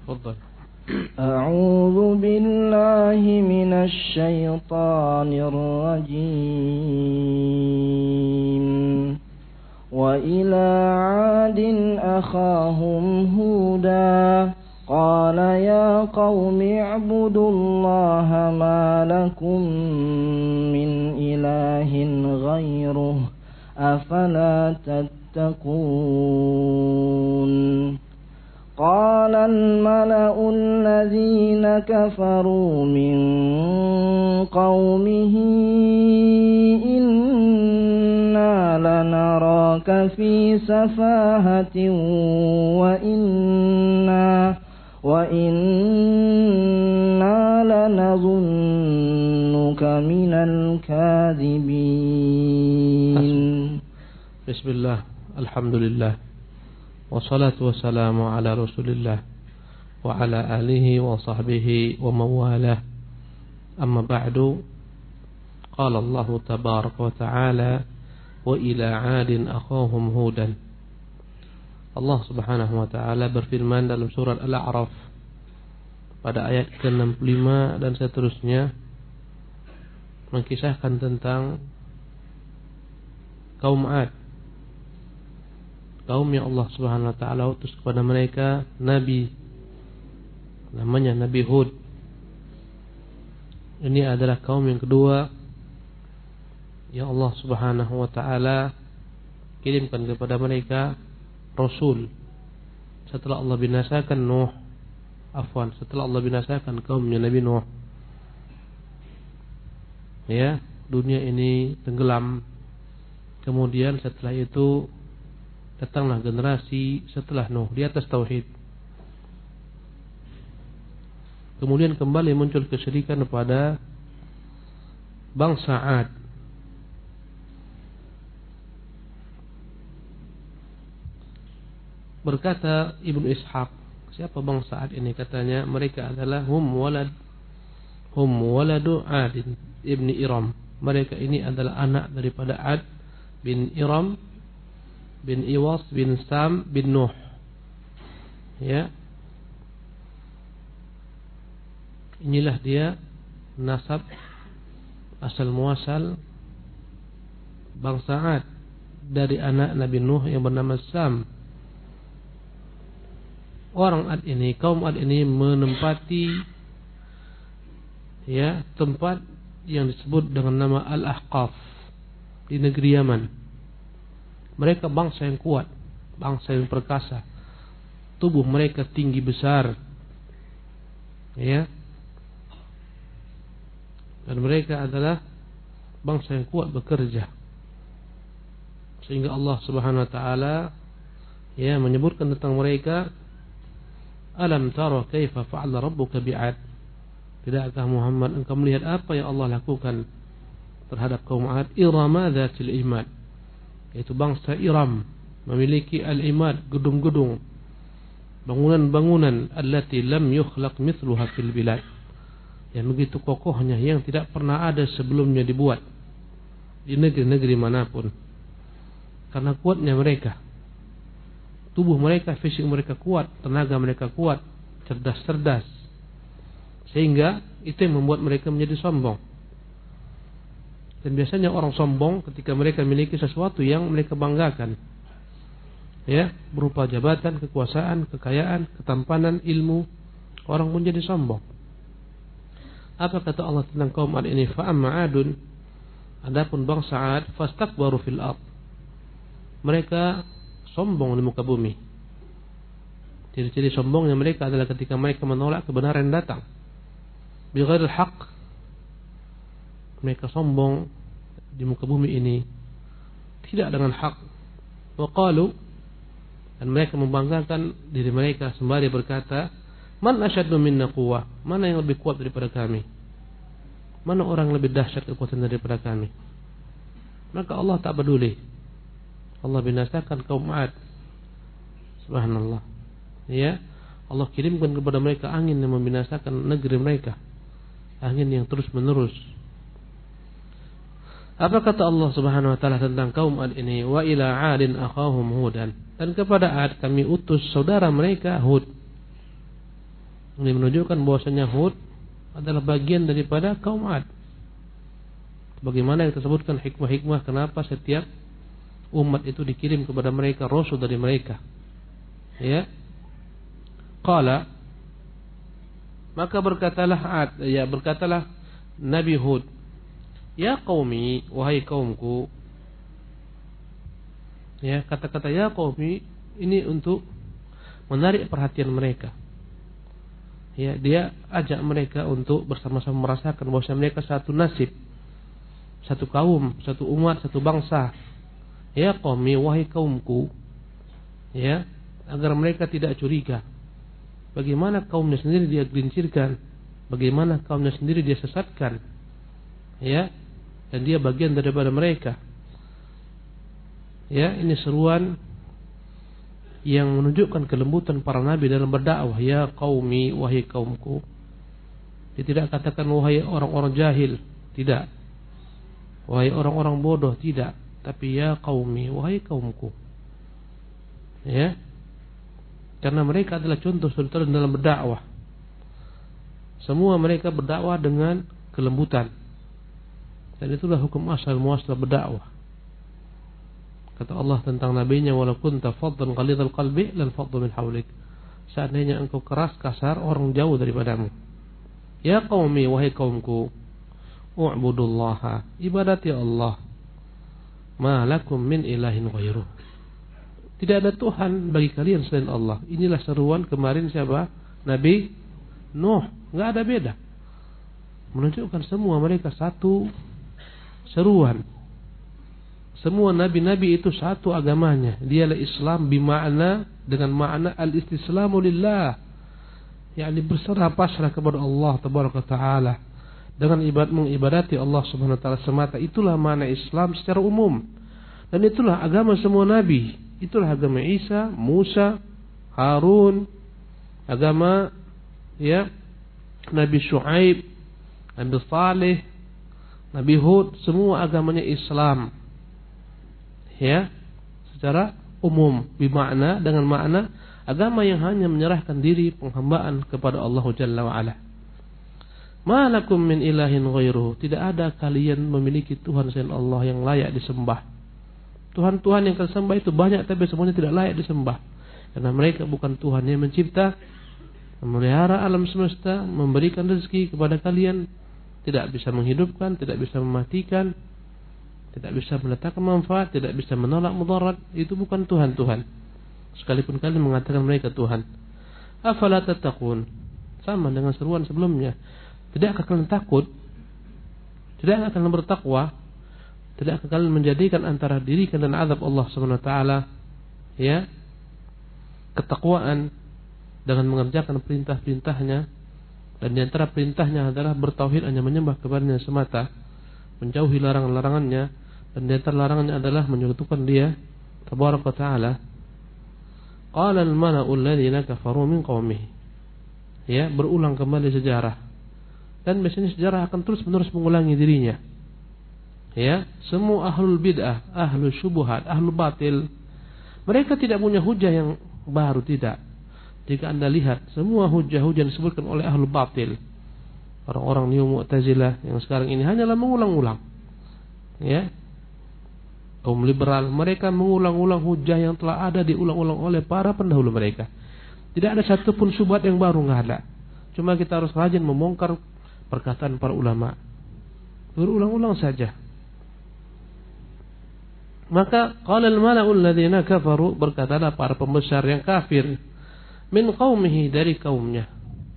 تفضل. أعوذ بالله من الشيطان الرجيم. وإلى عاد أخاهم هودا قال يا قوم اعبدوا الله ما لكم من إله غيره أفلا تتقون. قال الملأ الذين كفروا من قومه إنا لنراك في سفاهة وإنا لنظنك من الكاذبين. بسم الله الحمد لله والصلاة والسلام على رسول الله وعلى آله وصحبه ومن والاه. أما بعد قال الله تبارك وتعالى وإلى عاد أخاهم هودا. Allah subhanahu wa ta'ala berfirman dalam surat Al-A'raf pada ayat ke-65 dan seterusnya, mengkisahkan tentang kaum Ad, kaum yang Allah subhanahu wa ta'ala utus kepada mereka Nabi, namanya Nabi Hud. Ini adalah kaum yang kedua yang Allah subhanahu wa ta'ala kirimkan kepada mereka Rasul setelah Allah binasakan setelah Allah binasakan kaumnya Nabi Nuh. Ya, dunia ini tenggelam. Kemudian setelah itu datanglah generasi setelah Nuh di atas tauhid. Kemudian kembali muncul kesyirikan pada bangsa Ad. Berkata Ibnu Ishaq, siapa bangsa Ad ini? Katanya mereka adalah hum waladu Adin ibni Iram. Mereka ini adalah anak daripada Ad bin Iram bin Iwas bin Sam bin Nuh. Ya. Inilah dia nasab asal muasal bangsa Ad dari anak Nabi Nuh yang bernama Sam. Orang Ad ini, kaum Ad ini menempati tempat yang disebut dengan nama Al-Ahqaf di negeri Yaman. Mereka bangsa yang kuat, bangsa yang perkasa. Tubuh mereka tinggi besar. Ya. Dan mereka adalah bangsa yang kuat bekerja. Sehingga Allah Subhanahu wa taala menyebutkan tentang mereka, alam tara kaifa fa'ala rabbuka bi'ad. Tidakkah Muhammad engkau melihat apa yang Allah lakukan terhadap kaum Ad? Irama dzatil imad, yaitu bangsa Iram, memiliki al-imad, gedung-gedung, bangunan-bangunan allati lam yukhlaq mithluha fil bilad, yang begitu kokohnya, yang tidak pernah ada sebelumnya dibuat di negeri-negeri manapun. Karena kuatnya mereka, tubuh mereka, fisik mereka kuat, tenaga mereka kuat, cerdas-cerdas, sehingga itu yang membuat mereka menjadi sombong. Dan biasanya orang sombong ketika mereka memiliki sesuatu yang mereka banggakan, berupa jabatan, kekuasaan, kekayaan, ketampanan, ilmu, orang pun jadi sombong. Apa kata Allah tentang kaum Ad ini? Fa amma Adun, adapun bangsa Ad, fastakbaru fil ard, mereka sombong di muka bumi. Ciri-ciri sombongnya mereka adalah ketika mereka menolak kebenaran yang datang bighairil haq. Mereka sombong di muka bumi ini tidak dengan hak. Wa qalu, dan mereka membanggakan diri mereka sembari berkata, man asyaddu minna quwwah, mana yang lebih kuat daripada kami, mana orang yang lebih dahsyat kekuatan daripada kami. Maka Allah tak peduli, Allah binasakan kaum Ad. Subhanallah. Ya, Allah kirimkan kepada mereka angin yang membinasakan negeri mereka, angin yang terus menerus. Apa kata Allah Subhanahu wa taala tentang kaum Ad ini? Wa ila 'adin akhahum Hudan, dan kepada Ad kami utus saudara mereka Hud. Ini menunjukkan bahwasanya Hud adalah bagian daripada kaum Ad. Bagaimana yang tersebutkan hikmah-hikmah kenapa setiap umat itu dikirim kepada mereka rasul dari mereka. Ya. Qala, maka berkatalah Nabi Hud, ya qaumi, wahai kaumku. Ya, kata-kata ya qaumi ini untuk menarik perhatian mereka. Ya, dia ajak mereka untuk bersama-sama merasakan bahwa mereka satu nasib, satu kaum, satu umat, satu bangsa. Ya qaumi, wahai kaumku. Ya, agar mereka tidak curiga. Bagaimana kaumnya sendiri dia gelincirkan, bagaimana kaumnya sendiri dia sesatkan. Ya, dan dia bagian daripada mereka. Ya, ini seruan yang menunjukkan kelembutan para nabi dalam berdakwah. Ya qaumi, wahai kaumku. Dia tidak katakan wahai orang-orang jahil, tidak. Wahai orang-orang bodoh, tidak. Tapi ya qaumi, wahai kaumku. Ya. Karena mereka adalah contoh suri dalam berdakwah. Semua mereka berdakwah dengan kelembutan. Dan itulah hukum asal muaslah berdakwah. Kata Allah tentang nabinya, wala kunta faddan ghalidhal qalbi lan faddu min hawlik. Seandainya engkau keras kasar, orang jauh daripadamu. Ya qaumi, wahai kaumku, u'budullaha, ibadati Allah. Ma lakum min ilahin ghairuh. Tidak ada Tuhan bagi kalian selain Allah. Inilah seruan kemarin siapa? Nabi Nuh. Enggak ada beda. Menunjukkan semua mereka satu seruan. Semua nabi-nabi itu satu agamanya. Dialah Islam bima'na, dengan makna al-istislamu lillah. yakni berserah pasrah kepada Allah tabaraka taala dengan mengibadati Allah Subhanahu wa taala semata. Itulah makna Islam secara umum. Dan itulah agama semua nabi. Itulah agama Isa, Musa, Harun, agama Nabi Syuaib, Nabi Saleh, Nabi Hud, semua agamanya Islam. Secara umum, bermakna dengan makna agama yang hanya menyerahkan diri penghambaan kepada Allah Jalla wa Ala. Ma lakum min ilahin ghairuhu, tidak ada kalian memiliki Tuhan selain Allah yang layak disembah. Tuhan-Tuhan yang kalian sembah itu banyak, tapi semuanya tidak layak disembah. Karena mereka bukan Tuhan yang mencipta, memelihara alam semesta, memberikan rezeki kepada kalian, tidak bisa menghidupkan, tidak bisa mematikan, tidak bisa meletakkan manfaat, tidak bisa menolak mudarat. Itu bukan Tuhan-Tuhan. Sekalipun kalian mengatakan mereka Tuhan. Afala tattaqun, sama dengan seruan sebelumnya. Tidakkah kalian takut? Tidakkah kalian bertakwa? Tidakkah kalian menjadikan antara diri kalian dan azab Allah Subhanahu wa taala ketakwaan dengan mengerjakan perintah-perintahnya, dan di antara perintahnya adalah bertauhid, hanya menyembah kepadanya semata, menjauhi larangan-larangannya, dan di antara larangannya adalah menyekutukan Dia tabaraka taala. Qala al-mala'u alladziina kafaru min qaumihi. Berulang kembali sejarah. Dan biasanya sejarah akan terus-menerus mengulangi dirinya. Semua ahlul bid'ah, ahlul syubhat, ahlul batil, mereka tidak punya hujah yang baru, tidak. Jika Anda lihat semua hujah-hujah yang disebutkan oleh ahlul batil, orang-orang Neo Mu'tazilah yang sekarang ini hanyalah mengulang-ulang. Kaum liberal, mereka mengulang-ulang hujah yang telah ada diulang-ulang oleh para pendahulu mereka. Tidak ada satupun syubhat yang baru, enggak ada. Cuma kita harus rajin membongkar perkataan para ulama. Berulang-ulang saja. Maka qala al-mala'u alladziina kafaru, berkatalah para pembesar yang kafir, min qaumihi, dari kaumnya.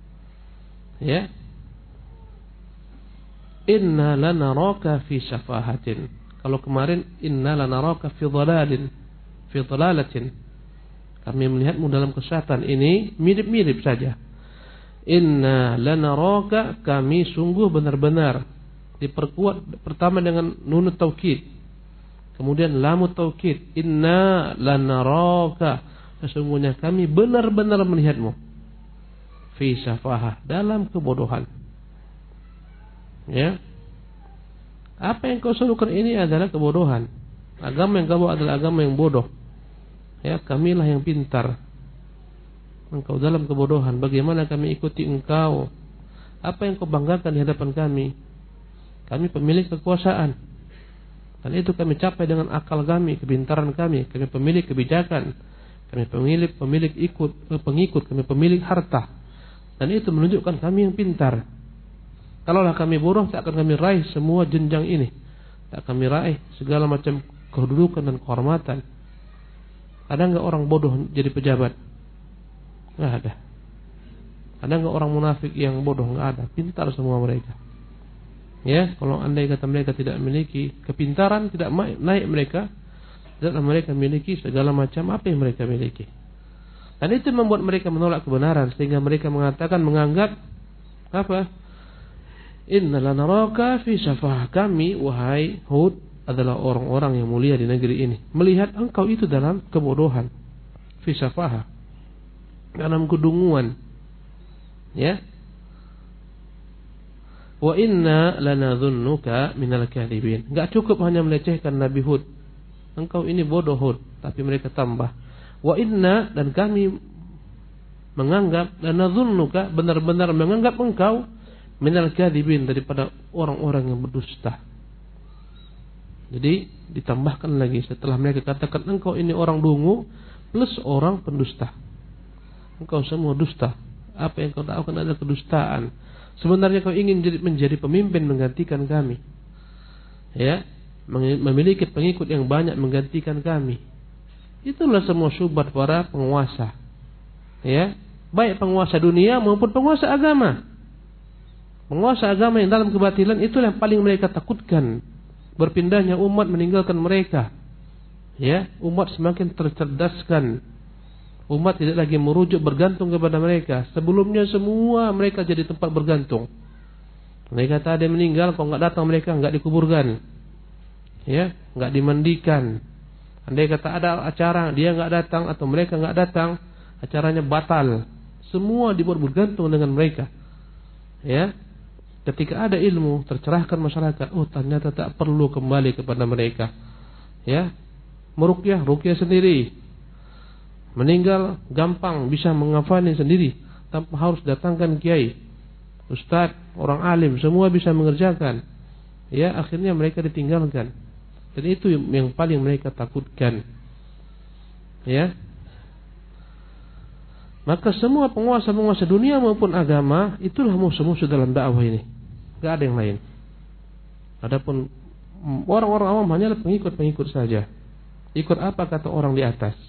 Inna lanaraka fi safahatin. Kalau kemarin inna lanaraka fi dhalalatin. Kami melihatmu dalam kesesatan. Ini mirip-mirip saja. Inna lanaraka, kami sungguh benar-benar. Diperkuat pertama dengan nunut taukid, kemudian lamut taukid. Inna lanaraka, sesungguhnya kami benar-benar melihatmu. Fi safahah, dalam kebodohan. Apa yang kau serukan ini adalah kebodohan. Agama yang kau bawa adalah agama yang bodoh. Kamilah yang pintar. engkau dalam kebodohan. Bagaimana kami ikuti engkau? Apa yang kau banggakan di hadapan kami? Kami pemilik kekuasaan, dan itu kami capai dengan akal kami, kepintaran kami. Kami pemilik kebijakan, kami pemilik pengikut, kami pemilik harta, dan itu menunjukkan kami yang pintar. Kalaulah kami bodoh, tak akan kami raih semua jenjang ini, tak kami raih segala macam kedudukan dan kehormatan. Ada enggak orang bodoh jadi pejabat? Enggak ada. Ada enggak orang munafik yang bodoh? Enggak ada. Pintar semua mereka. Ya, kalau andai kata mereka tidak memiliki kepintaran, tidak naik mereka, tidaklah mereka memiliki segala macam apa yang mereka miliki. Dan itu membuat mereka menolak kebenaran, sehingga mereka menganggap apa? Inna lanaraka fi safah, kami wahai Hud adalah orang-orang yang mulia di negeri ini, melihat engkau itu dalam kebodohan, fi safah, dalam kedunguan. Ya. Wa inna lanadhunnuka minal kadhibin. Enggak cukup hanya melecehkan Nabi Hud. Engkau ini bodoh Hud, tapi mereka tambah. Wa inna, dan kami menganggap, lanadhunnuka, benar-benar menganggap engkau minal kadhibin, daripada orang-orang yang berdusta. Jadi ditambahkan lagi setelah mereka katakan engkau ini orang dungu plus orang pendusta. Engkau semua dusta. Apa yang kau lakukan adalah kedustaan. Sebenarnya kau ingin menjadi pemimpin menggantikan kami, ya, memiliki pengikut yang banyak menggantikan kami. Itulah semua syubhat para penguasa, ya, baik penguasa dunia maupun penguasa agama. Penguasa agama yang dalam kebatilan itulah yang paling mereka takutkan. Berpindahnya umat meninggalkan mereka, ya, umat semakin tercerdaskan. Umat tidak lagi merujuk bergantung kepada mereka. Sebelumnya semua mereka jadi tempat bergantung. Mereka kata ada yang meninggal, kalau enggak datang mereka enggak dikuburkan, ya, enggak dimandikan. Andai kata ada acara dia enggak datang atau mereka enggak datang, acaranya batal. Semua dibuat bergantung dengan mereka. Ya. Ketika ada ilmu, tercerahkan masyarakat, oh ternyata tak perlu kembali kepada mereka. Ya. Meruqyah, ruqyah sendiri. Meninggal gampang, bisa mengafani sendiri tanpa harus datangkan kiai, ustaz, orang alim, semua bisa mengerjakan. Ya, akhirnya mereka ditinggalkan. Dan itu yang paling mereka takutkan. Ya. Maka semua penguasa-penguasa dunia maupun agama itulah musuh-musuh dalam dakwah ini. Enggak ada yang lain. Adapun orang-orang awam hanyalah pengikut-pengikut saja. Ikut apa kata orang di atas.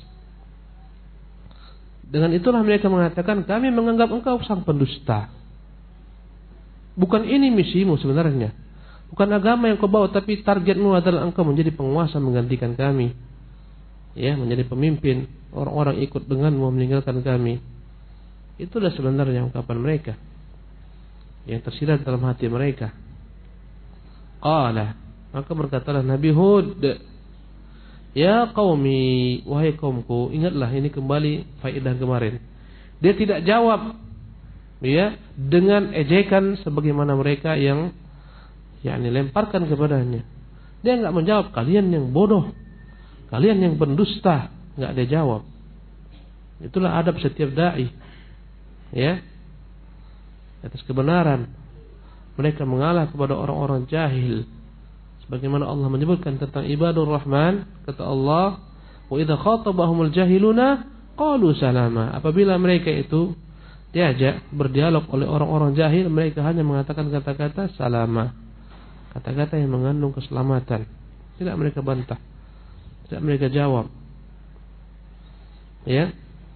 Dengan itulah mereka mengatakan kami menganggap engkau sang pendusta. Bukan ini misimu sebenarnya. Bukan agama yang kau bawa, tapi targetmu adalah engkau menjadi penguasa menggantikan kami. Ya, menjadi pemimpin. Orang-orang ikut denganmu meninggalkan kami. Itulah sebenarnya ungkapan mereka yang tersirat dalam hati mereka. Qala, maka berkatalah Nabi Hud, ya qaumi, wahai kaumku, ingatlah ini kembali faedah kemarin. Dia tidak jawab, ya, dengan ejekan sebagaimana mereka yang lemparkan kepadanya. Dia enggak menjawab kalian yang bodoh, kalian yang pendusta, enggak dia jawab. Itulah adab setiap dai, ya, atas kebenaran. Mereka mengalah kepada orang-orang jahil. Bagaimana Allah menyebutkan tentang ibadur rahman, kata Allah, wa idza khatabahumul jahiluna qalu salama. Apabila mereka itu diajak berdialog oleh orang-orang jahil, mereka hanya mengatakan kata-kata salama, kata-kata yang mengandung keselamatan. Tidak mereka bantah, tidak mereka jawab. Ya.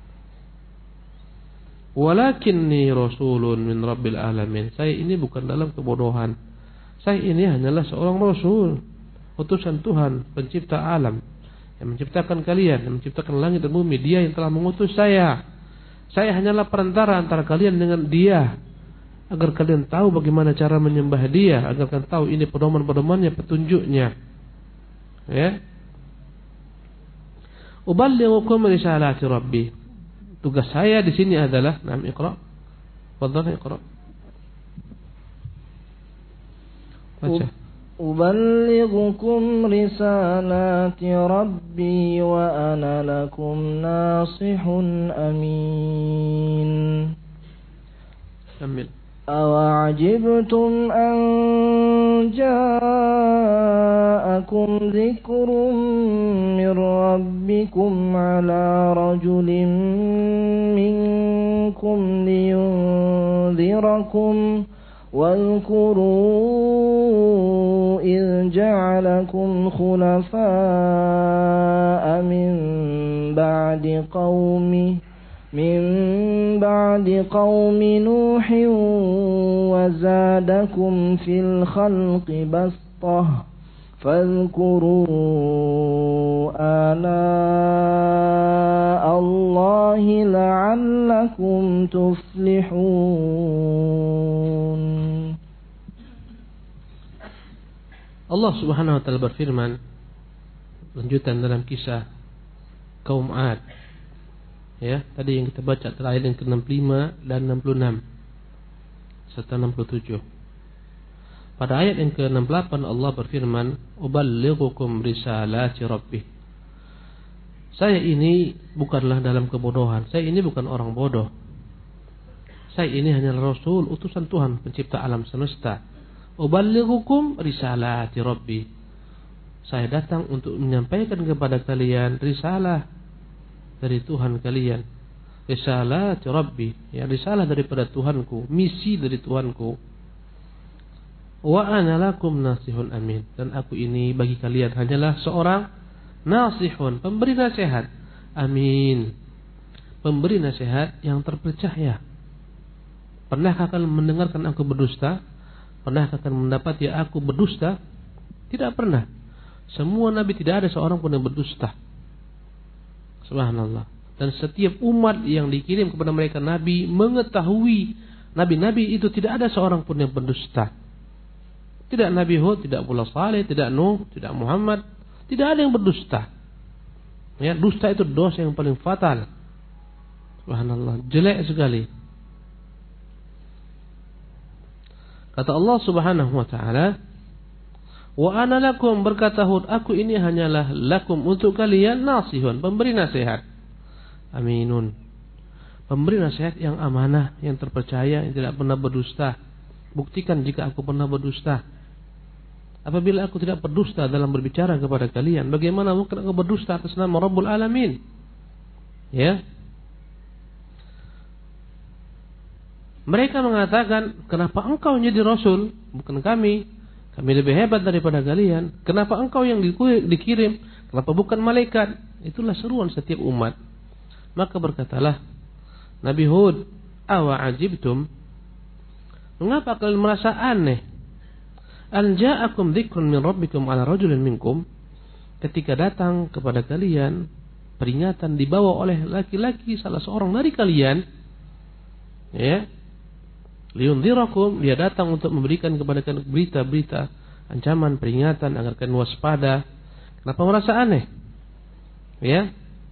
Walakinni rasulun min rabbil alamin. Saya ini bukan dalam kebodohan. Saya ini hanyalah seorang rasul, utusan Tuhan, pencipta alam, yang menciptakan kalian, yang menciptakan langit dan bumi. Dia yang telah mengutus saya. Saya hanyalah perantara antara kalian dengan Dia, agar kalian tahu bagaimana cara menyembah Dia, agar kalian tahu ini pedoman-pedomannya, petunjuknya. Ya. Uballighukum risalati Rabbi. Tugas saya di sini adalah, nam iqra. Fadhal iqra. Baca. أبلغكم رسالات ربي وأنا لكم ناصح أمين. كمل. أوعجبتم أن جاءكم ذكر من ربكم على رجل منكم لينذركم واذكروا إذ جعلكم خلفاء من بعد قوم نوح وزادكم في الخلق بسطة فاذكروا آلاء الله لعلكم تفلحون. Allah Subhanahu wa taala berfirman, lanjutan dalam kisah kaum Ad. Ya, tadi yang kita baca terakhir yang ke-65 dan 66 serta 67. Pada ayat yang ke-68 Allah berfirman, "Uballighukum risalati rabbih." Saya ini bukanlah dalam kebodohan. Saya ini bukan orang bodoh. Saya ini hanyalah Rasul, utusan Tuhan, pencipta alam semesta. Uballighukum risalati rabbi. Saya datang untuk menyampaikan kepada kalian risalah dari Tuhan kalian. Risalati rabbi, ya, risalah daripada Tuhanku, misi dari Tuhanku. Wa ana lakum nasihun amin. Dan aku ini bagi kalian hanyalah seorang nasihun, pemberi nasihat. Amin. Pemberi nasihat yang terpercaya. Pernahkah kalian mendengarkan aku berdusta? Pernahkah kalian mendapati aku berdusta? Tidak pernah. Semua nabi, tidak ada seorang pun yang berdusta. Subhanallah. Dan setiap umat yang dikirim kepada mereka nabi mengetahui nabi-nabi itu tidak ada seorang pun yang berdusta. Tidak Nabi Hud, tidak pula Saleh, tidak Nuh, tidak Muhammad, tidak ada yang berdusta. Ya, dusta itu dosa yang paling fatal. Subhanallah, jelek sekali. Kata Allah Subhanahu wa taala, "Wa ana lakum," berkata Hud, "aku ini hanyalah lakum untuk kalian nasihun, pemberi nasihat." Aminun. Pemberi nasihat yang amanah, yang terpercaya, yang tidak pernah berdusta. Buktikan jika aku pernah berdusta. Apabila aku tidak berdusta dalam berbicara kepada kalian, bagaimana mungkin aku berdusta atas nama Rabbul Alamin? Ya. Mereka mengatakan, kenapa engkau menjadi Rasul, bukan kami? Kami lebih hebat daripada kalian. Kenapa engkau yang dikirim? Kenapa bukan malaikat? Itulah seruan setiap umat. Maka berkatalah Nabi Hud, "Awa ajibtum?" Mengapa kalian merasa aneh? An ja'akum dzikrun min rabbikum ala rajulin minkum. Ketika datang kepada kalian peringatan dibawa oleh laki-laki salah seorang dari kalian, ya, liyundzirakum, dia datang untuk memberikan kepada kalian berita-berita ancaman, peringatan agar kalian waspada. Kenapa merasa aneh? Ya.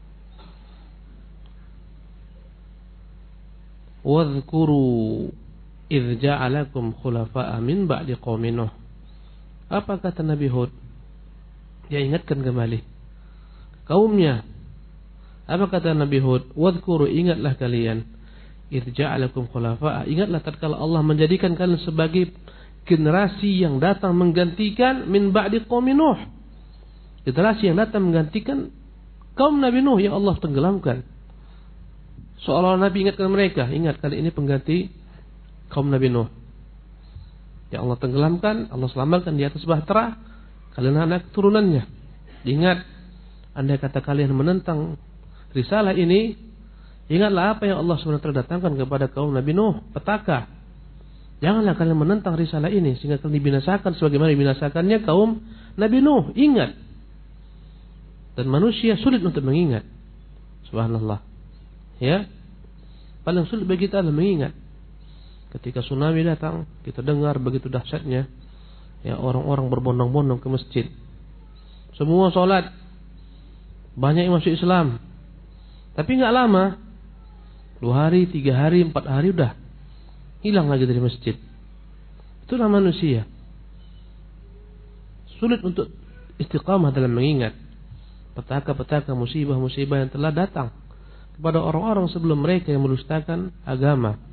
Wadhkuru idz ja'alakum khulafa'a min ba'di qaumin Nuh. Apa kata Nabi Hud? Dia ingatkan kembali kaumnya. Apa kata Nabi Hud? Wadhkuru, ingatlah kalian, idz ja'alakum khulafa'a, ingatlah tatkala Allah menjadikan kalian sebagai generasi yang datang menggantikan min ba'di qaumin Nuh. Generasi yang datang menggantikan kaum Nabi Nuh yang Allah tenggelamkan. Seolah Nabi ingatkan mereka, ingat kali ini pengganti kaum Nabi Nuh yang Allah tenggelamkan, Allah selamatkan di atas bahtera, kalian anak turunannya. Ingat, andai kata kalian menentang risalah ini, ingatlah apa yang Allah SWT datangkan kepada kaum Nabi Nuh, petaka. Janganlah kalian menentang risalah ini sehingga kalian dibinasakan sebagaimana dibinasakannya kaum Nabi Nuh. Ingat. Dan manusia sulit untuk mengingat. Subhanallah. Ya, paling sulit bagi kita adalah mengingat. Ketika tsunami datang, kita dengar begitu dahsyatnya, ya, orang-orang berbondong-bondong ke masjid. Semua sholat, banyak yang masuk Islam. Tapi nggak lama, 2 hari, 3 hari, 4 hari udah hilang lagi dari masjid. Itulah manusia. sulit untuk istiqamah dalam mengingat petaka-petaka musibah-musibah yang telah datang kepada orang-orang sebelum mereka yang mendustakan agama.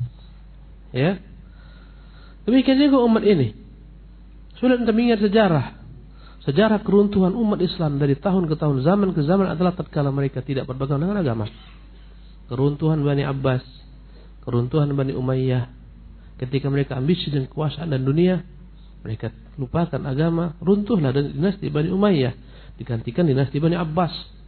Ya. Demikian juga umat ini sulit untuk mengingat sejarah keruntuhan umat Islam dari tahun ke tahun, zaman ke zaman adalah tatkala mereka tidak berpegang dengan agama. Keruntuhan Bani Abbas, keruntuhan Bani Umayyah, ketika mereka ambisi dan kekuasaan dan dunia, mereka lupakan agama, runtuhlah dan dinasti Bani Umayyah, digantikan dinasti Bani Abbas.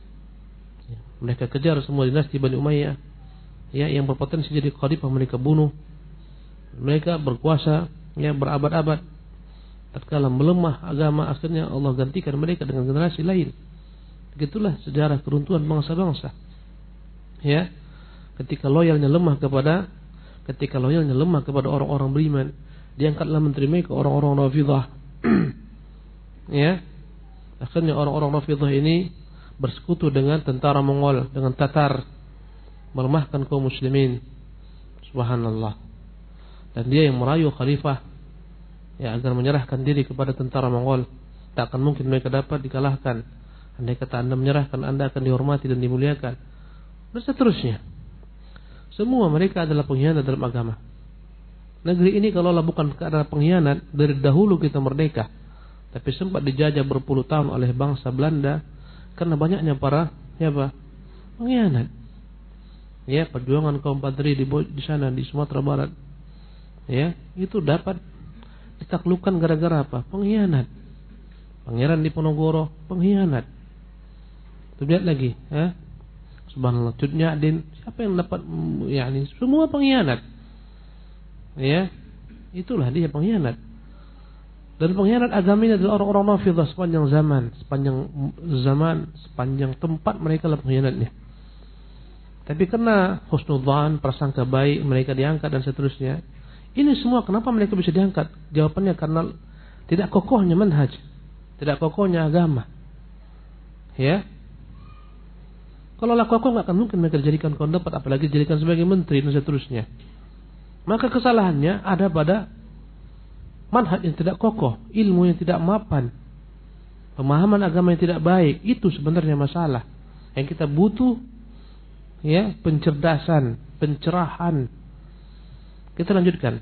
Mereka kejar semua dinasti Bani Umayyah, ya, yang berpotensi jadi khalifah mereka bunuh. Mereka berkuasa, ya, berabad-abad. Tatkala melemah agama, akhirnya Allah gantikan mereka dengan generasi lain. Begitulah sejarah keruntuhan bangsa-bangsa. Ya, ketika loyalnya lemah kepada orang-orang beriman, diangkatlah menteri mereka orang-orang Rafidhah. Ya, akhirnya orang-orang Rafidhah ini bersekutu dengan tentara Mongol, dengan Tatar, melemahkan kaum muslimin. Subhanallah. Dan dia yang merayu khalifah, ya, agar menyerahkan diri kepada tentara Mongol. Tak akan mungkin mereka dapat dikalahkan. Andai kata Anda menyerahkan, Anda akan dihormati dan dimuliakan. Dan seterusnya. Semua mereka adalah pengkhianat dalam agama. Negeri ini kalaulah bukan karena pengkhianat, dari dahulu kita merdeka, tapi sempat dijajah berpuluh tahun oleh bangsa Belanda karena banyaknya para pengkhianat. Ya, perjuangan kaum Padri di sana di Sumatera Barat, ya, itu dapat ditaklukkan gara-gara apa? Pengkhianat. Pangeran Diponegoro pengkhianat. Lihat lagi, ya. Subhanallah, Cut Nyak, siapa yang dapat, yakni semua pengkhianat. Ya, itulah dia pengkhianat. Dan pengkhianat agama ini adalah orang-orang Rafidhah sepanjang tempat mereka lah pengkhianatnya. Tapi karena husnudzan, prasangka baik, mereka diangkat dan seterusnya. Ini semua kenapa mereka bisa diangkat? Jawabannya karena tidak kokohnya manhaj, tidak kokohnya agama. Ya. Kalau lah kokoh nggak akan mungkin mereka dijadikan kondapat, apalagi dijadikan sebagai menteri dan seterusnya. Maka kesalahannya ada pada manhaj yang tidak kokoh, ilmu yang tidak mapan, pemahaman agama yang tidak baik. Itu sebenarnya masalah yang kita butuh, ya, pencerdasan, pencerahan. Kita lanjutkan.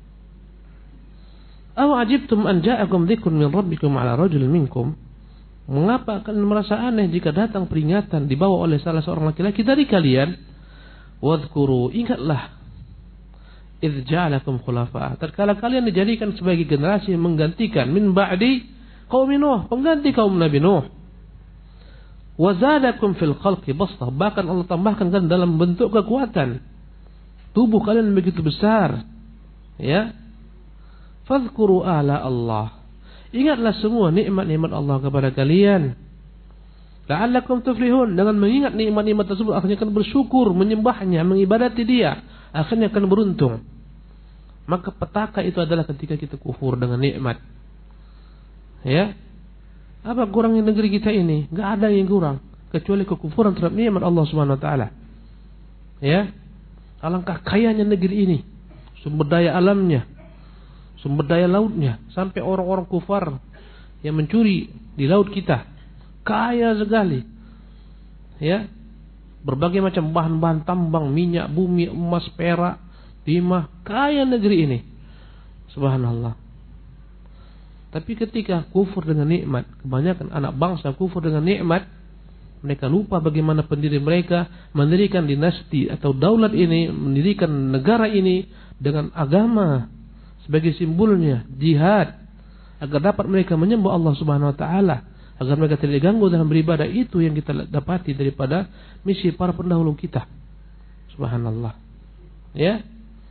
Aw ajibtum an ja'akum dzikrun min rabbikum ala rajulin minkum? Mengapa kalian merasa aneh jika datang peringatan dibawa oleh salah seorang laki-laki dari kalian? Wadhkuru, ingatlah, idz ja'alakum khulafa, tatkala kalian dijadikan sebagai generasi yang menggantikan min ba'di qaum Nuh, pengganti kaum Nabi Nuh. Wa zadakum fil khalqi bastah, bahkan Allah tambahkan kan dalam bentuk kekuatan. Tubuh kalian begitu besar. Ya. Fadhkuru ala Allah. Ingatlah semua nikmat-nikmat Allah kepada kalian. La'allakum tuflihun. Dengan mengingat nikmat-nikmat tersebut akhirnya akan bersyukur, menyembahnya, mengibadati Dia, akhirnya akan beruntung. Maka petaka itu adalah ketika kita kufur dengan nikmat. Ya. Apa kurangnya negeri kita ini? Enggak ada yang kurang kecuali kekufuran terhadap nikmat Allah Subhanahu wa taala. Ya. Alangkah kayanya negeri ini, sumber daya alamnya, sumber daya lautnya, sampai orang-orang kufar yang mencuri di laut kita, kaya sekali. Ya, berbagai macam bahan-bahan tambang, minyak bumi, emas, perak, timah, kaya negeri ini. Subhanallah. Tapi ketika kufur dengan nikmat, kebanyakan anak bangsa kufur dengan nikmat, mereka lupa bagaimana pendiri mereka mendirikan dinasti atau daulat ini, mendirikan negara ini dengan agama sebagai simbolnya, jihad, agar dapat mereka menyembah Allah Subhanahu wa taala, agar mereka tidak diganggu dalam beribadah. Itu yang kita dapati daripada misi para pendahulu kita. Subhanallah. Ya.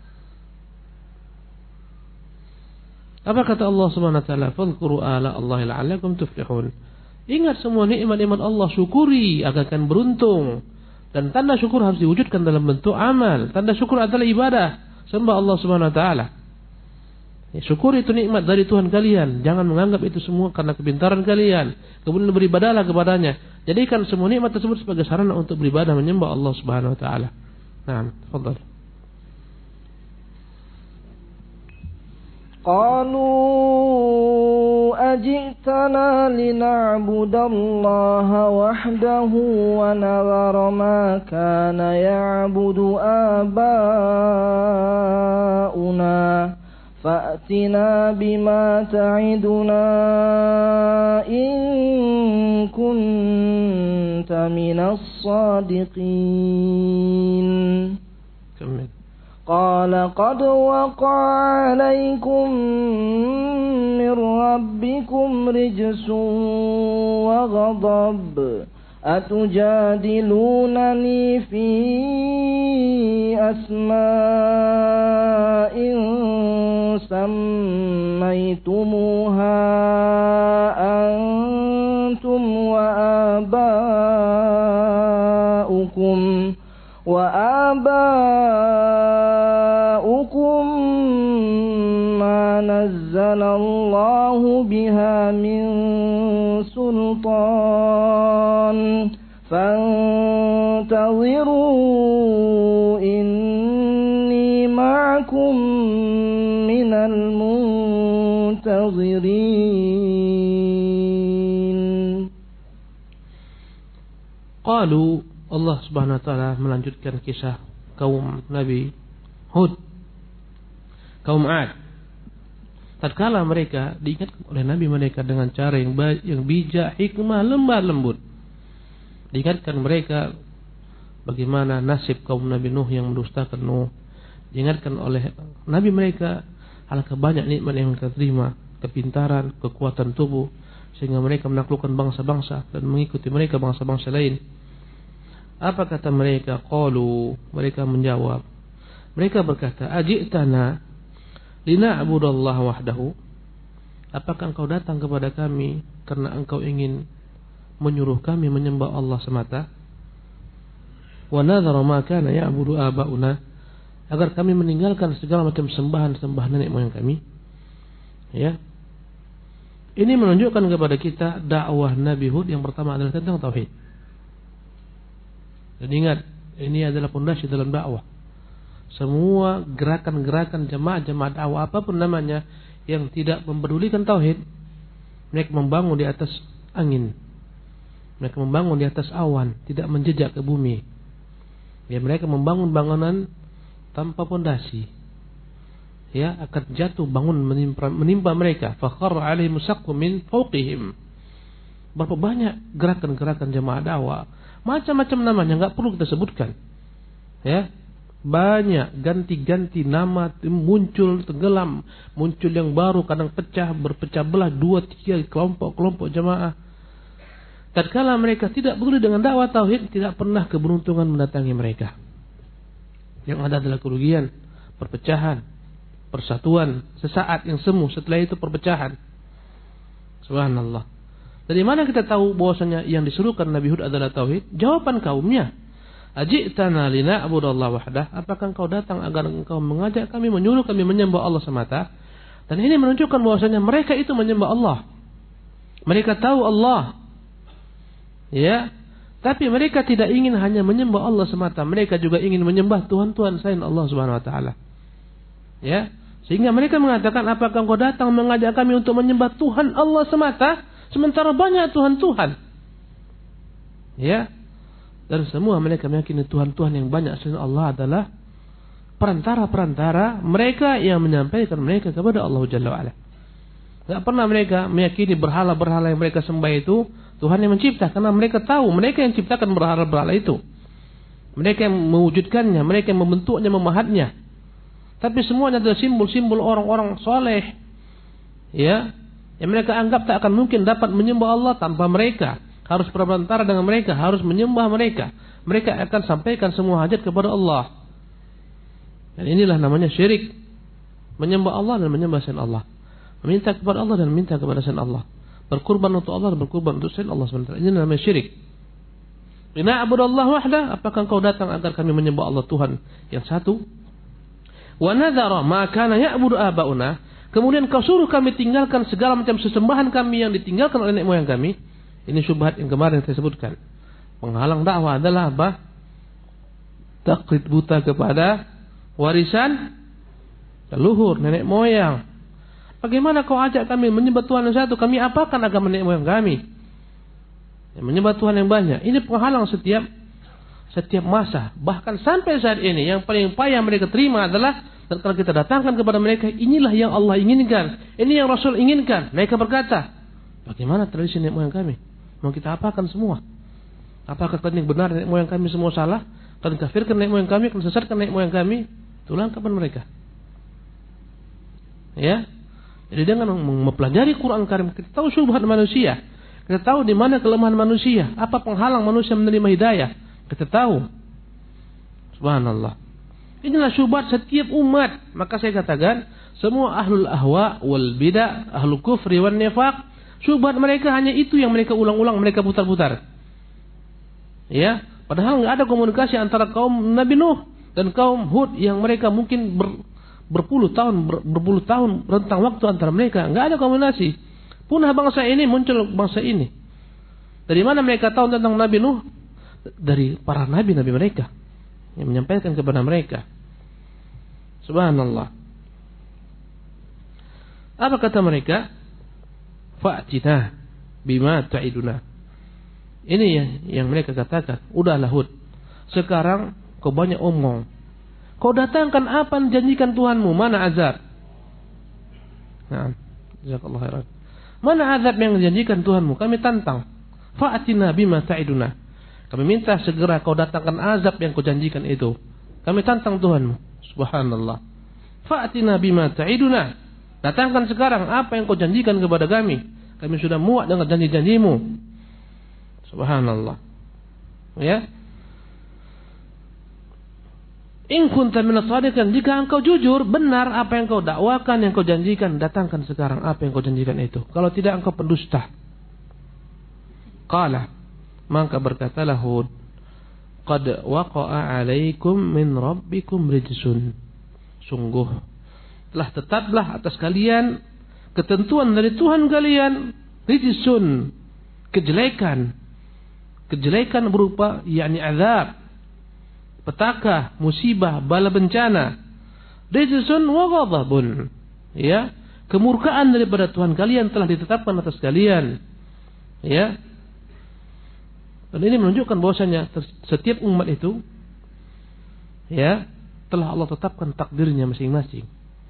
Apa kata Allah Subhanahu wa taala? Fadhkuru ala Allahi la'allakum tuflihun. Ingat semua nikmat-nikmat Allah, syukuri agar akan beruntung. Dan tanda syukur harus diwujudkan dalam bentuk amal. Tanda syukur adalah ibadah, sembah Allah Subhanahu wa taala. Syukur itu nikmat dari Tuhan kalian. Jangan menganggap itu semua karena kepintaran kalian. Kemudian beribadahlah kepadanya. Jadikan semua nikmat tersebut sebagai sarana untuk beribadah menyembah Allah Subhanahu wa taala. Nah, tafadhal. Qalu أجئتنا لنعبد الله وحده ونذر ما كان يعبد آباؤنا فأتنا بما تعدنا إن كنت من الصادقين. قال قد وقع عليكم من ربكم رجس وغضب أتجادلونني في أسماء سميتموها أنتم وآباؤكم ما نزل الله بها من سلطان فانتظروا إني معكم من المنتظرين. Qalu, Allah Subhanahu wa taala melanjutkan kisah kaum Nabi Hud, kaum Ad. Tatkala mereka diingatkan oleh Nabi mereka dengan cara yang bijak, hikmah, lembut lembut. Diingatkan mereka bagaimana nasib kaum Nabi Nuh yang mendustakan Nuh. Diingatkan oleh Nabi mereka alangkah banyak nikmat yang mereka terima, kepintaran, kekuatan tubuh, sehingga mereka menaklukkan bangsa-bangsa dan mengikuti mereka bangsa-bangsa lain. Apa kata mereka? Qalu, mereka menjawab. Mereka berkata, Ajitana lina'budallaha wahdahu. Apakah engkau datang kepada kami karena engkau ingin menyuruh kami menyembah Allah semata? Wa nadhara ma kana ya'budu aba'una, agar kami meninggalkan segala macam sembahan-sembahan nenek moyang kami. Ya. Ini menunjukkan kepada kita dakwah Nabi Hud yang pertama adalah tentang tauhid. Dan ingat, ini adalah pondasi dalam dakwah. Semua gerakan-gerakan jemaah-jemaah dakwah apapun namanya yang tidak mempedulikan tauhid, mereka membangun di atas angin. Mereka membangun di atas awan, tidak menjejak ke bumi. Ya, mereka membangun bangunan tanpa pondasi. Ya, akan jatuh bangun menimpa mereka. Fakharra 'alaihim saqqum min fawqihim. Berapa banyak gerakan-gerakan jemaah dakwah, macam-macam namanya, enggak perlu kita sebutkan. Ya, banyak ganti-ganti nama, muncul, tenggelam, muncul yang baru, kadang pecah, berpecah belah 2-3 kelompok-kelompok jemaah. Tatkala mereka tidak peduli dengan dakwah tauhid, tidak pernah keberuntungan mendatangi mereka. Yang ada adalah kerugian, perpecahan, persatuan, sesaat yang semu, setelah itu perpecahan. Subhanallah. Dari mana kita tahu bahwasanya yang disuruhkan Nabi Hud adalah tauhid? Jawaban kaumnya, Ajitana lina'budallaha wahdah. Apakah engkau datang agar engkau mengajak kami, menyuruh kami menyembah Allah semata? Dan ini menunjukkan bahwasanya mereka itu menyembah Allah. Mereka tahu Allah. Ya, tapi mereka tidak ingin hanya menyembah Allah semata. Mereka juga ingin menyembah Tuhan-Tuhan selain Allah Subhanahu wa taala. Ya, sehingga mereka mengatakan, apakah engkau datang mengajak kami untuk menyembah Tuhan Allah semata, sementara banyak Tuhan-Tuhan? Ya, dan semua mereka meyakini Tuhan-Tuhan yang banyak selain Allah adalah perantara-perantara mereka yang menyampaikan mereka kepada Allah Jalla wa'ala. Tidak pernah mereka meyakini berhala-berhala yang mereka sembah itu Tuhan yang mencipta, karena mereka tahu mereka yang ciptakan berhala-berhala itu. Mereka yang mewujudkannya, mereka yang membentuknya, memahatnya. Tapi semuanya adalah simbol-simbol orang-orang soleh, ya, yang mereka anggap tak akan mungkin dapat menyembah Allah tanpa mereka. Harus berantara dengan mereka, harus menyembah mereka. Mereka akan sampaikan semua hajat kepada Allah. Dan inilah namanya syirik. Menyembah Allah dan menyembah selain Allah. Meminta kepada Allah dan meminta kepada selain Allah. Berkurban untuk Allah dan berkurban untuk selain Allah SWT. Ini namanya syirik. Lina'budallaha wahdah. Apakah engkau datang agar kami menyembah Allah Tuhan yang satu? Wa nadhara ma kana ya'budu aba'una. Kemudian kau suruh kami tinggalkan segala macam sesembahan kami yang ditinggalkan oleh nenek moyang kami. Ini syubhat yang kemarin saya sebutkan. Penghalang dakwah adalah apa? Taklid buta kepada warisan leluhur, nenek moyang. Bagaimana kau ajak kami menyembah Tuhan yang satu? Kami apakan agama nenek moyang kami? Menyembah Tuhan yang banyak. Ini penghalang setiap masa. Bahkan sampai saat ini yang paling payah mereka terima adalah kalau kita datangkan kepada mereka, inilah yang Allah inginkan, ini yang Rasul inginkan. Mereka berkata, bagaimana tradisi nenek moyang kami? Mau kita apakan semua? Apakah kalian benar nenek moyang kami semua salah? Kalian kafirkan nenek moyang kami, kalian sesatkan nenek moyang kami? Itulah anggapan mereka. Ya. Jadi dengan mempelajari Quran Karim, kita tahu syubhat manusia. Kita tahu di mana kelemahan manusia, apa penghalang manusia menerima hidayah. Kita tahu. Subhanallah. Inilah syubhat setiap umat. Maka saya katakan, semua ahlul ahwa wal bidah, ahlul kufri wal nifaq, syubhat mereka hanya itu yang mereka ulang-ulang, mereka putar-putar. Ya, padahal enggak ada komunikasi antara kaum Nabi Nuh dan kaum Hud yang mereka mungkin berpuluh tahun rentang waktu antara mereka, enggak ada komunikasi. Punah bangsa ini, muncul bangsa ini. Dari mana mereka tahu tentang Nabi Nuh? Dari para nabi mereka yang menyampaikan kepada mereka. Subhanallah. Apa kata mereka? Fa'tina bima ta'iduna. Ini yang mereka katakan. Udahlah Hud, sekarang kau banyak omong. Kau datangkan apa yang janjikan Tuhanmu? Mana azab? Nah, jazakallahu khairan. Mana azab yang dijanjikan Tuhanmu? Kami tantang. Fa'atina bima ta'iduna. Kami minta segera kau datangkan azab yang kau janjikan itu. Kami tantang Tuhanmu. Subhanallah. Fa'atina bima ta'iduna. Datangkan sekarang apa yang kau janjikan kepada kami. Kami sudah muak dengan janji-janjimu. Subhanallah. Ya. In kunta minas shadiqin, jika engkau jujur, benar apa yang kau dakwakan, yang kau janjikan, datangkan sekarang apa yang kau janjikan itu. Kalau tidak, engkau pendusta. Qala, maka berkatalah Hud, qad waqa'a 'alaikum min rabbikum rijsun. Sungguh telah tetaplah atas kalian ketentuan dari Tuhan kalian, rijsun, kejelekan. Kejelekan berupa yakni azab, petaka, musibah, bala bencana. Rijsun wa ghadabun. Ya, kemurkaan daripada Tuhan kalian telah ditetapkan atas kalian. Ya. Dan ini menunjukkan bahwasanya setiap umat itu ya telah Allah tetapkan takdirnya masing-masing.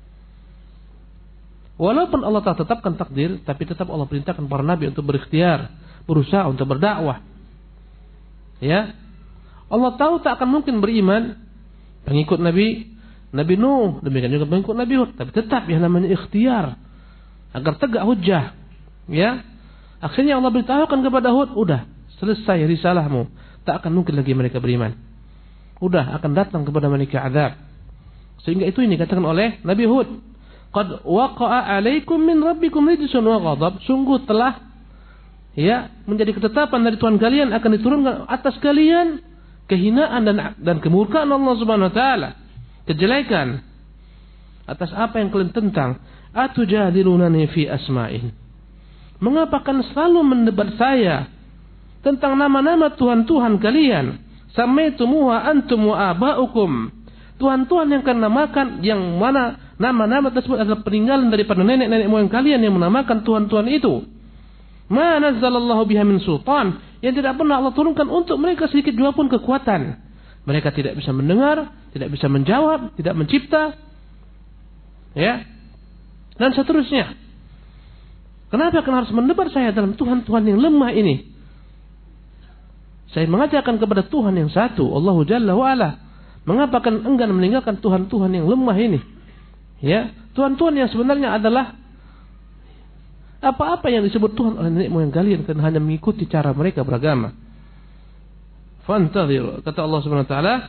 Walaupun Allah telah tetapkan takdir, tapi tetap Allah perintahkan para nabi untuk berikhtiar, berusaha untuk berdakwah. Ya. Allah tahu tak akan mungkin beriman pengikut Nabi Nuh, demikian juga pengikut Nabi Hud, tapi tetap yang namanya ikhtiar agar tegak hujjah. Ya. Akhirnya Allah beritahukan kepada Hud, udah selesai risalahmu, tak akan mungkin lagi mereka beriman. Udah akan datang kepada mereka azab. Sehingga itu ini dikatakan oleh Nabi Hud, qad waqa'a 'alaikum min rabbikum rijsun wa ghadab. Sungguh telah ya menjadi ketetapan dari Tuhan kalian, akan diturunkan atas kalian kehinaan dan kemurkaan Allah Subhanahu wa taala, kejelekan atas apa yang kalian tentang. Atujadilunani fi asma'in. Mengapa kan selalu mendebat saya tentang nama-nama Tuhan-Tuhan kalian? Samaitumuha antum wa aba'ukum. Tuhan-Tuhan yang kalian namakan, yang mana nama-nama tersebut adalah peninggalan daripada nenek-nenek moyang kalian yang menamakan Tuhan-Tuhan itu. Ma nazzalallahu biha min sultan, yang tidak pernah Allah turunkan untuk mereka sedikit jua pun kekuatan. Mereka tidak bisa mendengar, tidak bisa menjawab, tidak mencipta. Ya. Dan seterusnya. Kenapa kalian harus mendebat saya dalam Tuhan-Tuhan yang lemah ini? Saya mengajarkan kepada Tuhan yang satu, Allahu Jalla wa Ala. Mengapa kalian enggan meninggalkan Tuhan-Tuhan yang lemah ini? Ya, Tuhan-Tuhan yang sebenarnya adalah apa-apa yang disebut Tuhan oleh nenek moyang kalian, kan hanya mengikuti cara mereka beragama. Fantadhiru, kata Allah Subhanahu wa taala,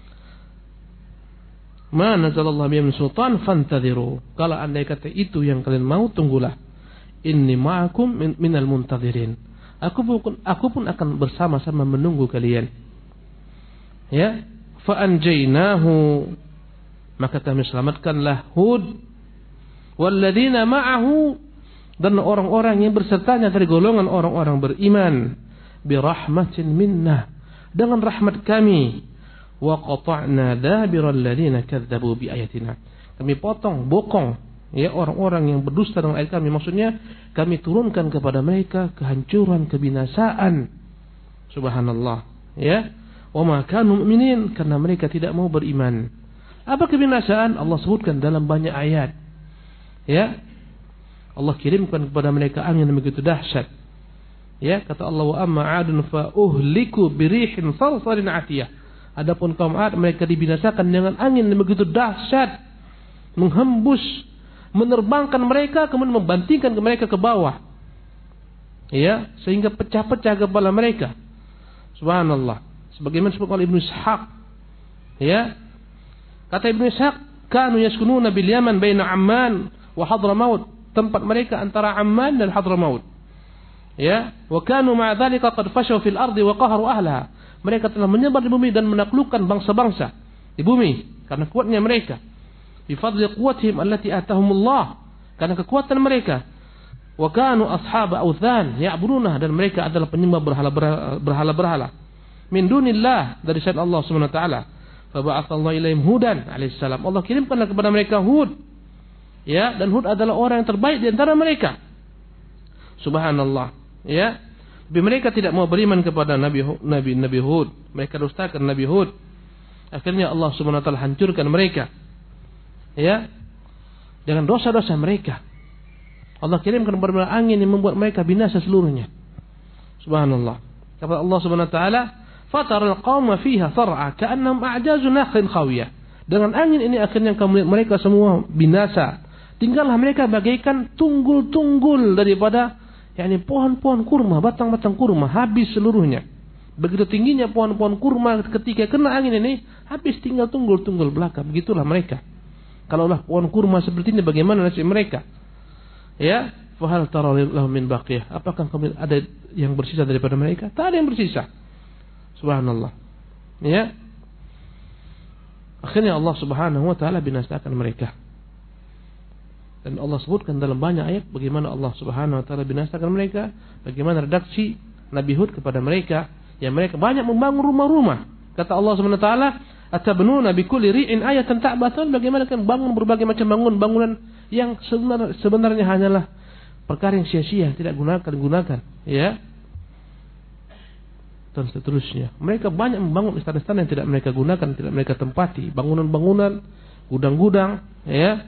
ma nazzalallahu bihi min sultan fantadhiru. Kalau andai kata itu yang kalian mau, tunggulah. Inni ma'akum minal muntadhirin. Aku pun akan bersama-sama menunggu kalian. Ya, fa anjaynahu, maka kami selamatkanlah Hud walladzina ma'ahu, dan orang-orang yang bersertanya dari golongan orang-orang beriman, birahmatin minna, dengan rahmat kami, wa qata'na dabiral ladzina kadzdzabu biayatina. Kami potong bokong ya orang-orang yang berdusta dengan ayat kami, maksudnya kami turunkan kepada mereka kehancuran, kebinasaan. Subhanallah, ya. Wa ma kanu mu'minin, karena mereka tidak mau beriman. Apa kebinasaan? Allah sebutkan dalam banyak ayat. Ya. Allah kirimkan kepada mereka angin yang begitu dahsyat. Ya, kata Allah, wa amma 'adun fa uhliku birihin sarsarin 'atiyah. Adapun kaum 'Ad, mereka dibinasakan dengan angin yang begitu dahsyat, menghembus, menerbangkan mereka, kemudian membantingkan mereka ke bawah. Ya, sehingga pecah-pecah kepala mereka. Subhanallah. Sebagaimana disebutkan oleh Ibnu Ishaq. Ya. Kata Ibnu Ishaq, kanu yaskununa bil Yaman baina Amman wa Hadramaut. Tempat mereka antara Amman dan Hadramaut. Ya, wa kanu ma'a dzalika qad fashaw fil ardi wa qaharu ahlaha. Mereka telah menyebar di bumi dan menaklukkan bangsa-bangsa di bumi karena kuatnya mereka. Bi fadli quwwatihim allati atahumullah, karena kekuatan mereka. Wa kanu ashaba authan ya'buduna, dan mereka adalah penyembah berhala-berhala. Min dunillah, dari selain Allah Subhanahu wa taala. Fa ba'atsallahu ilaihim Hudan alaihi salam. Allah kirimkanlah kepada mereka Hud. Ya, dan Hud adalah orang yang terbaik di antara mereka. Subhanallah, ya. Tapi mereka tidak mau beriman kepada Nabi Hud. Mereka dustakan Nabi Hud. Akhirnya Allah Subhanahu wa taala hancurkan mereka. Ya. Dengan dosa-dosa mereka. Allah kirimkan kepada angin yang membuat mereka binasa seluruhnya. Subhanallah. Kata Allah Subhanahu wa taala, "Fataral qauma fiha sar'a ka'annahum a'jazu nakhlin khawiyah." Dengan angin ini akhirnya mereka semua binasa. Tinggallah mereka bagaikan tunggul-tunggul daripada pohon-pohon kurma, batang-batang kurma, habis seluruhnya. Begitu tingginya pohon-pohon kurma, ketika kena angin ini, habis, tinggal tunggul-tunggul belaka. Begitulah mereka. Kalaulah pohon kurma seperti ini, bagaimana nasib mereka? Ya, fahal tara lahum min baqiyah. Apakah ada yang bersisa daripada mereka? Tak ada yang bersisa. Subhanallah. Ya. Akhirnya Allah Subhanahu wa taala binasakan mereka. Dan Allah sebutkan dalam banyak ayat bagaimana Allah Subhanahu wa taala binasakan mereka, bagaimana redaksi Nabi Hud kepada mereka, yang mereka banyak membangun rumah-rumah. Kata Allah Subhanahu wa taala, "Atabnuna bikulli ri'in ayatan ta'batun?" Bagaimana kan bangun berbagai macam bangunan yang sebenarnya hanyalah perkara yang sia-sia, tidak gunakan, ya. Dan seterusnya. Mereka banyak membangun istana-istana yang tidak mereka gunakan, tidak mereka tempati, bangunan-bangunan, gudang-gudang, ya.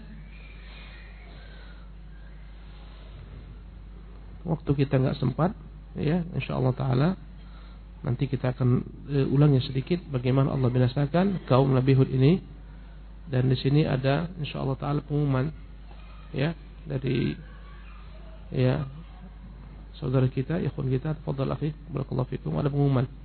Waktu kita nggak sempat, ya, insyaallah taala nanti kita akan ulangnya sedikit bagaimana Allah binasakan kaum Nabi Hud ini. Dan di sini ada insyaallah taala pengumuman, ya, dari, ya, saudara kita, ikhwan kita, tafadhal akhi, barakallahu fikum, ada pengumuman.